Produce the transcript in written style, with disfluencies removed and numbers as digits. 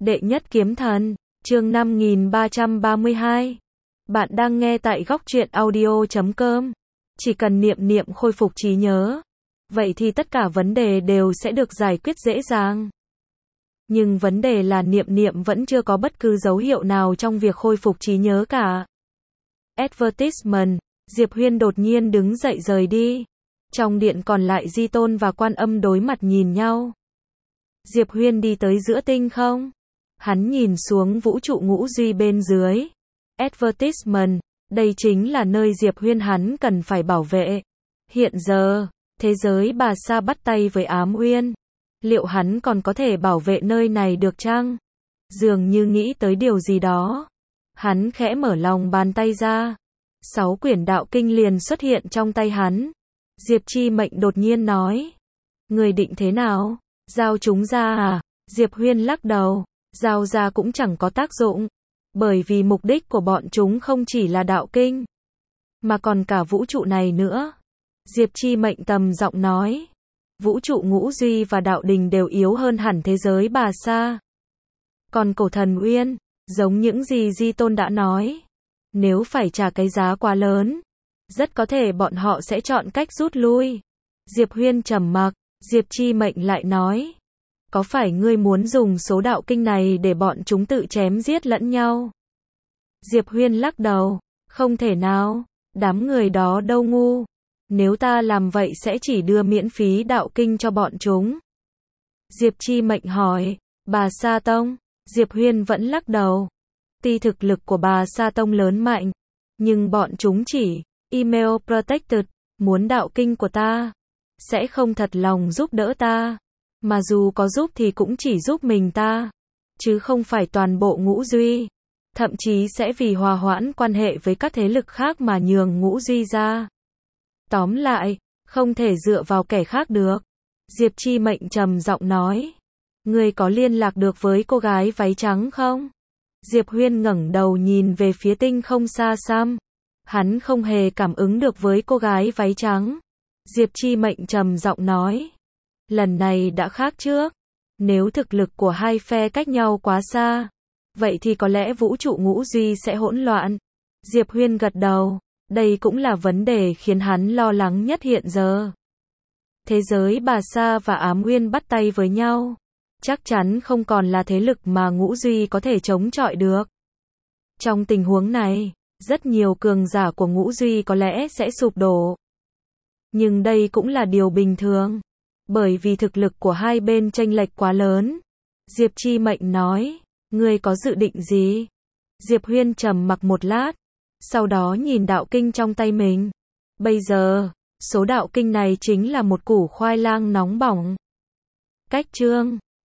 Đệ nhất kiếm thần, chương 5332. Bạn đang nghe tại góc truyện audio.com. Chỉ cần niệm niệm khôi phục trí nhớ, vậy thì tất cả vấn đề đều sẽ được giải quyết dễ dàng. Nhưng vấn đề là niệm niệm vẫn chưa có bất cứ dấu hiệu nào trong việc khôi phục trí nhớ cả. Advertisement, Diệp Huyên đột nhiên đứng dậy rời đi. Trong điện còn lại Di Tôn và Quan Âm đối mặt nhìn nhau. Diệp Huyên đi tới giữa tinh không. Hắn nhìn xuống vũ trụ ngũ duy bên dưới. Advertisement, đây chính là nơi Diệp Huyên hắn cần phải bảo vệ. Hiện giờ, thế giới Bà Sa bắt tay với Ám Uyên. Liệu hắn còn có thể bảo vệ nơi này được chăng? Dường như nghĩ tới điều gì đó. Hắn khẽ mở lòng bàn tay ra. 6 quyển đạo kinh liền xuất hiện trong tay hắn. Diệp Chi Mệnh đột nhiên nói. Người định thế nào? Giao chúng ra à? Diệp Huyên lắc đầu. Giao ra cũng chẳng có tác dụng. Bởi vì mục đích của bọn chúng không chỉ là đạo kinh, mà còn cả vũ trụ này nữa. Diệp Chi Mệnh trầm giọng nói. Vũ trụ ngũ duy và đạo đình đều yếu hơn hẳn thế giới Bà Sa. Còn cổ thần Uyên, giống những gì Di Tôn đã nói, nếu phải trả cái giá quá lớn, rất có thể bọn họ sẽ chọn cách rút lui. Diệp Huyên trầm mặc, Diệp Chi Mệnh lại nói. Có phải ngươi muốn dùng số đạo kinh này để bọn chúng tự chém giết lẫn nhau? Diệp Huyên lắc đầu. Không thể nào, đám người đó đâu ngu. Nếu ta làm vậy sẽ chỉ đưa miễn phí đạo kinh cho bọn chúng. Diệp Chi Mệnh hỏi. Bà Sa Tông? Diệp Huyên vẫn lắc đầu. Tuy thực lực của Bà Sa Tông lớn mạnh, nhưng bọn chúng chỉ email protected, muốn đạo kinh của ta, sẽ không thật lòng giúp đỡ ta. Mà dù có giúp thì cũng chỉ giúp mình ta, chứ không phải toàn bộ ngũ duy. Thậm chí sẽ vì hòa hoãn quan hệ với các thế lực khác mà nhường ngũ duy ra. Tóm lại, không thể dựa vào kẻ khác được. Diệp Chi Mệnh trầm giọng nói. Ngươi có liên lạc được với cô gái váy trắng không? Diệp Huyên ngẩng đầu nhìn về phía tinh không xa xăm. Hắn không hề cảm ứng được với cô gái váy trắng. Diệp Chi Mệnh trầm giọng nói. Lần này đã khác trước. Nếu thực lực của hai phe cách nhau quá xa, vậy thì có lẽ vũ trụ ngũ duy sẽ hỗn loạn. Diệp Huyên gật đầu. Đây cũng là vấn đề khiến hắn lo lắng nhất hiện giờ. Thế giới Bà Sa và Ám Uyên bắt tay với nhau, chắc chắn không còn là thế lực mà ngũ duy có thể chống chọi được. Trong tình huống này, rất nhiều cường giả của ngũ duy có lẽ sẽ sụp đổ. Nhưng đây cũng là điều bình thường, bởi vì thực lực của hai bên chênh lệch quá lớn. Diệp Chi Mệnh nói. Ngươi có dự định gì? Diệp Huyên trầm mặc một lát, sau đó nhìn đạo kinh trong tay mình. Bây giờ, số đạo kinh này chính là một củ khoai lang nóng bỏng. Cách chương